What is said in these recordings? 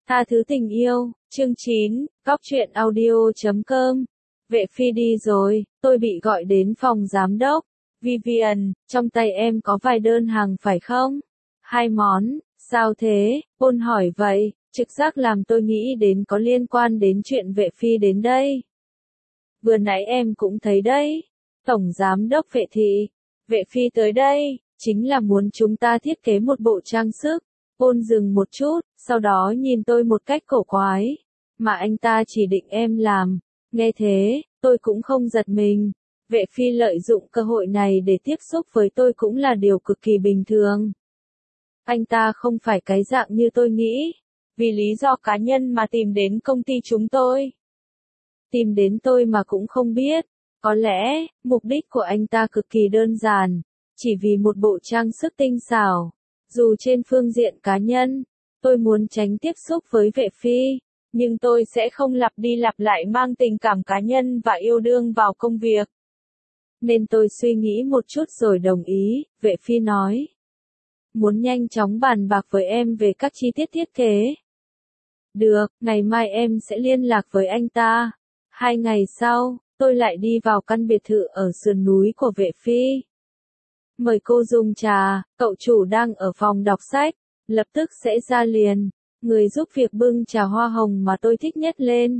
Tha thứ tình yêu, chương 9, Góc truyện audio.com. Vệ phi đi rồi, tôi bị gọi đến phòng giám đốc. Vivian, trong tay em có vài đơn hàng phải không? 2 món, sao thế? Ôn hỏi vậy, trực giác làm tôi nghĩ đến có liên quan đến chuyện vệ phi đến đây. Vừa nãy em cũng thấy đấy. Tổng giám đốc Vệ thị, Vệ phi tới đây, chính là muốn chúng ta thiết kế một bộ trang sức. Ôn dừng một chút, sau đó nhìn tôi một cách cổ quái. Mà anh ta chỉ định em làm. Nghe thế, tôi cũng không giật mình. Vệ phi lợi dụng cơ hội này để tiếp xúc với tôi cũng là điều cực kỳ bình thường. Anh ta không phải cái dạng như tôi nghĩ. Vì lý do cá nhân mà tìm đến công ty chúng tôi. Tìm đến tôi mà cũng không biết. Có lẽ, mục đích của anh ta cực kỳ đơn giản. Chỉ vì một bộ trang sức tinh xảo. Dù trên phương diện cá nhân, tôi muốn tránh tiếp xúc với Vệ phi, nhưng tôi sẽ không lặp đi lặp lại mang tình cảm cá nhân và yêu đương vào công việc. Nên tôi suy nghĩ một chút rồi đồng ý, Vệ phi nói. Muốn nhanh chóng bàn bạc với em về các chi tiết thiết kế. Được, ngày mai em sẽ liên lạc với anh ta. 2 ngày sau, tôi lại đi vào căn biệt thự ở sườn núi của Vệ phi. Mời cô dùng trà, cậu chủ đang ở phòng đọc sách, lập tức sẽ ra liền. Người giúp việc bưng trà hoa hồng mà tôi thích nhất lên.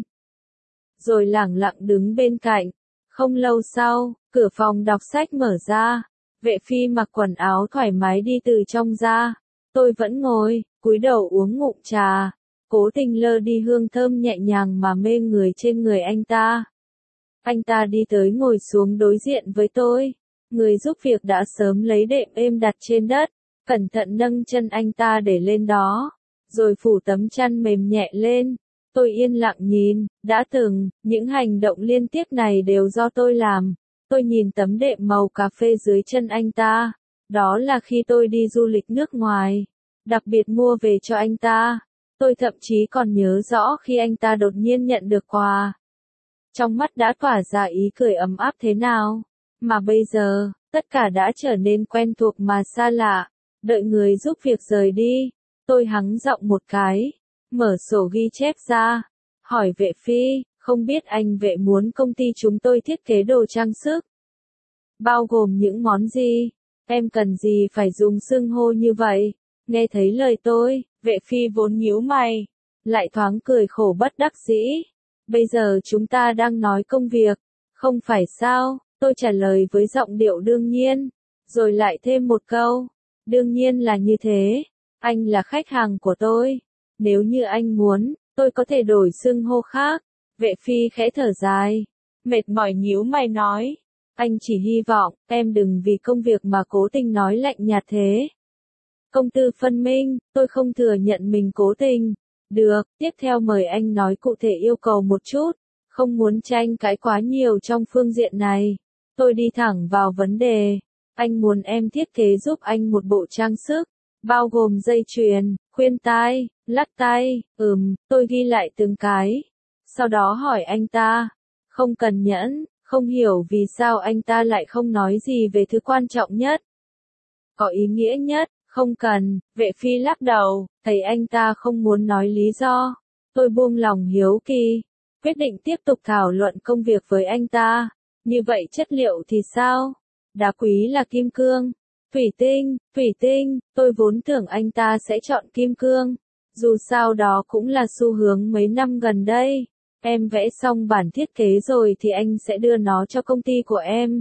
Rồi lẳng lặng đứng bên cạnh. Không lâu sau, cửa phòng đọc sách mở ra. Vệ phi mặc quần áo thoải mái đi từ trong ra. Tôi vẫn ngồi, cúi đầu uống ngụm trà. Cố tình lơ đi hương thơm nhẹ nhàng mà mê người trên người anh ta. Anh ta đi tới ngồi xuống đối diện với tôi. Người giúp việc đã sớm lấy đệm êm đặt trên đất, cẩn thận nâng chân anh ta để lên đó, rồi phủ tấm chăn mềm nhẹ lên. Tôi yên lặng nhìn, đã từng, những hành động liên tiếp này đều do tôi làm. Tôi nhìn tấm đệm màu cà phê dưới chân anh ta. Đó là khi tôi đi du lịch nước ngoài, đặc biệt mua về cho anh ta. Tôi thậm chí còn nhớ rõ khi anh ta đột nhiên nhận được quà. Trong mắt đã tỏa ra ý cười ấm áp thế nào. Mà bây giờ, tất cả đã trở nên quen thuộc mà xa lạ. Đợi người giúp việc rời đi, tôi hắng giọng một cái, mở sổ ghi chép ra, hỏi Vệ phi, không biết anh Vệ muốn công ty chúng tôi thiết kế đồ trang sức. Bao gồm những món gì? Em cần gì phải dùng xưng hô như vậy? Nghe thấy lời tôi, Vệ phi vốn nhíu mày, lại thoáng cười khổ bất đắc dĩ. Bây giờ chúng ta đang nói công việc, không phải sao? Tôi trả lời với giọng điệu đương nhiên, rồi lại thêm một câu. Đương nhiên là như thế, anh là khách hàng của tôi. Nếu như anh muốn, tôi có thể đổi xưng hô khác. Vệ phi khẽ thở dài, mệt mỏi nhíu mày nói. Anh chỉ hy vọng, em đừng vì công việc mà cố tình nói lạnh nhạt thế. Công tư phân minh, tôi không thừa nhận mình cố tình. Được, tiếp theo mời anh nói cụ thể yêu cầu một chút. Không muốn tranh cãi quá nhiều trong phương diện này. Tôi đi thẳng vào vấn đề. Anh muốn em thiết kế giúp anh một bộ trang sức, bao gồm dây chuyền, khuyên tai, lắc tay. Tôi ghi lại từng cái. Sau đó hỏi anh ta. Không cần nhẫn, không hiểu vì sao anh ta lại không nói gì về thứ quan trọng nhất. Có ý nghĩa nhất, không cần, Vệ phi lắc đầu, thấy anh ta không muốn nói lý do. Tôi buông lòng hiếu kỳ, quyết định tiếp tục thảo luận công việc với anh ta. Như vậy chất liệu thì sao? Đá quý là kim cương. Thủy tinh, tôi vốn tưởng anh ta sẽ chọn kim cương. Dù sao đó cũng là xu hướng mấy năm gần đây. Em vẽ xong bản thiết kế rồi thì anh sẽ đưa nó cho công ty của em.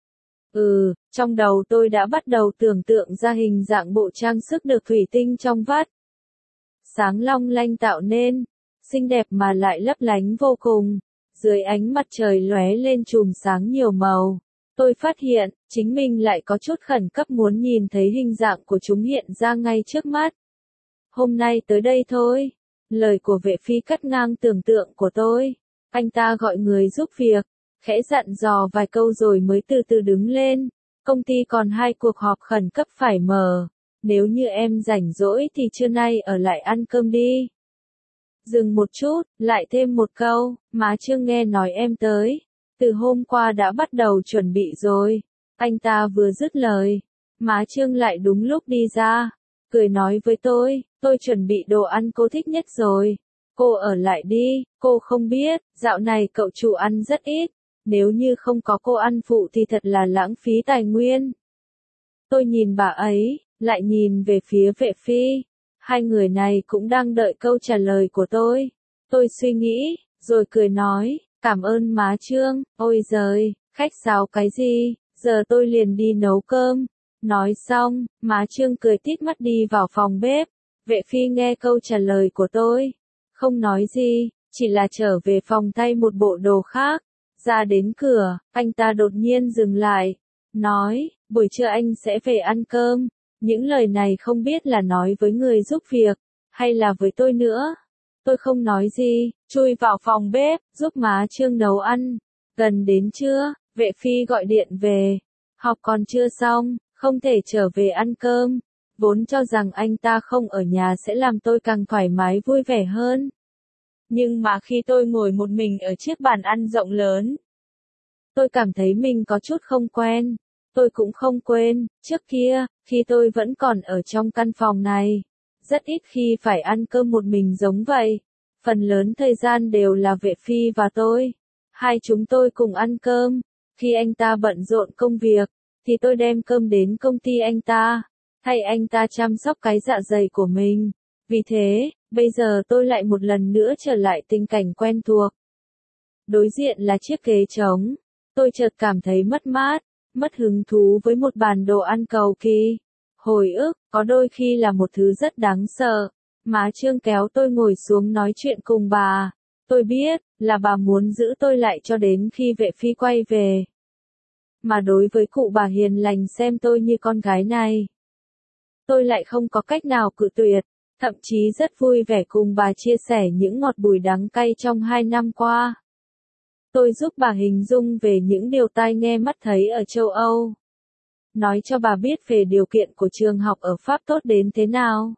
Trong đầu tôi đã bắt đầu tưởng tượng ra hình dạng bộ trang sức được thủy tinh trong vắt. Sáng long lanh tạo nên, xinh đẹp mà lại lấp lánh vô cùng. Dưới ánh mặt trời lóe lên chùm sáng nhiều màu, tôi phát hiện, chính mình lại có chút khẩn cấp muốn nhìn thấy hình dạng của chúng hiện ra ngay trước mắt. Hôm nay tới đây thôi. Lời của Vệ phi cắt ngang tưởng tượng của tôi. Anh ta gọi người giúp việc, khẽ dặn dò vài câu rồi mới từ từ đứng lên. Công ty còn 2 cuộc họp khẩn cấp phải mở. Nếu như em rảnh rỗi thì trưa nay ở lại ăn cơm đi. Dừng một chút, lại thêm một câu, má Trương nghe nói em tới. Từ hôm qua đã bắt đầu chuẩn bị rồi. Anh ta vừa dứt lời, má Trương lại đúng lúc đi ra. Cười nói với tôi tôi chuẩn bị đồ ăn cô thích nhất rồi. Cô ở lại đi, cô không biết, dạo này cậu chủ ăn rất ít, nếu như không có cô ăn phụ thì thật là lãng phí tài nguyên. Tôi nhìn bà ấy, lại nhìn về phía Vệ Phi. Hai người này cũng đang đợi câu trả lời của tôi. Tôi suy nghĩ, rồi cười nói, cảm ơn má Trương, ôi giời, khách sáo cái gì, giờ tôi liền đi nấu cơm. Nói xong, má Trương cười tít mắt đi vào phòng bếp. Vệ Phi nghe câu trả lời của tôi, không nói gì, chỉ là trở về phòng thay một bộ đồ khác. Ra đến cửa, anh ta đột nhiên dừng lại, nói, buổi trưa anh sẽ về ăn cơm. Những lời này không biết là nói với người giúp việc, hay là với tôi nữa. Tôi không nói gì, chui vào phòng bếp, giúp má Trương nấu ăn. Gần đến trưa, Vệ Phi gọi điện về. Học còn chưa xong, không thể trở về ăn cơm. Vốn cho rằng anh ta không ở nhà sẽ làm tôi càng thoải mái vui vẻ hơn. Nhưng mà khi tôi ngồi một mình ở chiếc bàn ăn rộng lớn, tôi cảm thấy mình có chút không quen. Tôi cũng không quên, trước kia, khi tôi vẫn còn ở trong căn phòng này, rất ít khi phải ăn cơm một mình giống vậy. Phần lớn thời gian đều là Vệ Phi và tôi. Hai chúng tôi cùng ăn cơm. Khi anh ta bận rộn công việc, thì tôi đem cơm đến công ty anh ta, thay anh ta chăm sóc cái dạ dày của mình. Vì thế, bây giờ tôi lại một lần nữa trở lại tình cảnh quen thuộc. Đối diện là chiếc ghế trống. Tôi chợt cảm thấy mất mát, mất hứng thú với một bàn đồ ăn cầu kỳ. Hồi ức, có đôi khi là một thứ rất đáng sợ. Má Trương kéo tôi ngồi xuống nói chuyện cùng bà. Tôi biết, là bà muốn giữ tôi lại cho đến khi Vệ Phi quay về. Mà đối với cụ bà hiền lành xem tôi như con gái này, tôi lại không có cách nào cự tuyệt, thậm chí rất vui vẻ cùng bà chia sẻ những ngọt bùi đắng cay trong 2 năm qua. Tôi giúp bà hình dung về những điều tai nghe mắt thấy ở châu Âu. Nói cho bà biết về điều kiện của trường học ở Pháp tốt đến thế nào.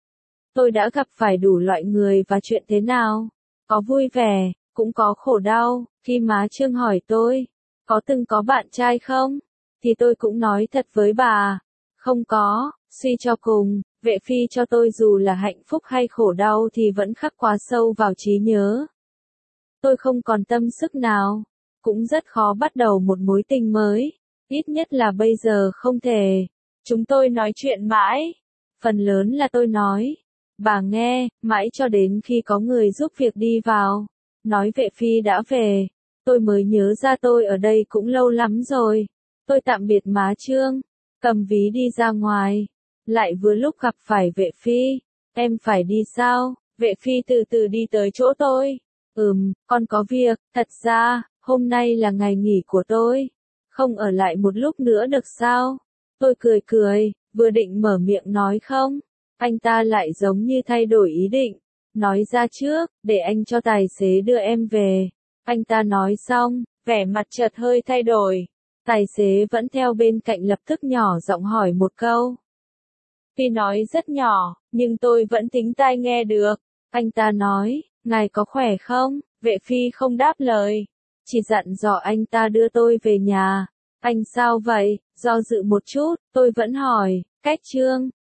Tôi đã gặp phải đủ loại người và chuyện thế nào. Có vui vẻ, cũng có khổ đau. Khi má Trương hỏi tôi, có từng có bạn trai không? Thì tôi cũng nói thật với bà. Không có, suy cho cùng, Vệ Phi cho tôi dù là hạnh phúc hay khổ đau thì vẫn khắc quá sâu vào trí nhớ. Tôi không còn tâm sức nào, cũng rất khó bắt đầu một mối tình mới, ít nhất là bây giờ không thể. Chúng tôi nói chuyện mãi, phần lớn là tôi nói, bà nghe, mãi cho đến khi có người giúp việc đi vào, nói Vệ Phi đã về, tôi mới nhớ ra tôi ở đây cũng lâu lắm rồi. Tôi tạm biệt má Trương, cầm ví đi ra ngoài, lại vừa lúc gặp phải Vệ Phi. Em phải đi sao? Vệ Phi từ từ đi tới chỗ tôi. Con có việc, thật ra, hôm nay là ngày nghỉ của tôi. Không ở lại một lúc nữa được sao? Tôi cười cười, vừa định mở miệng nói không. Anh ta lại giống như thay đổi ý định. Nói ra trước, để anh cho tài xế đưa em về. Anh ta nói xong, vẻ mặt chợt hơi thay đổi. Tài xế vẫn theo bên cạnh lập tức nhỏ giọng hỏi một câu. Tuy nói rất nhỏ, nhưng tôi vẫn thính tai nghe được. Anh ta nói, ngài có khỏe không? Vệ Phi không đáp lời, chỉ dặn dò anh ta đưa tôi về nhà. Anh sao vậy? Do dự một chút, tôi vẫn hỏi, cách Trương,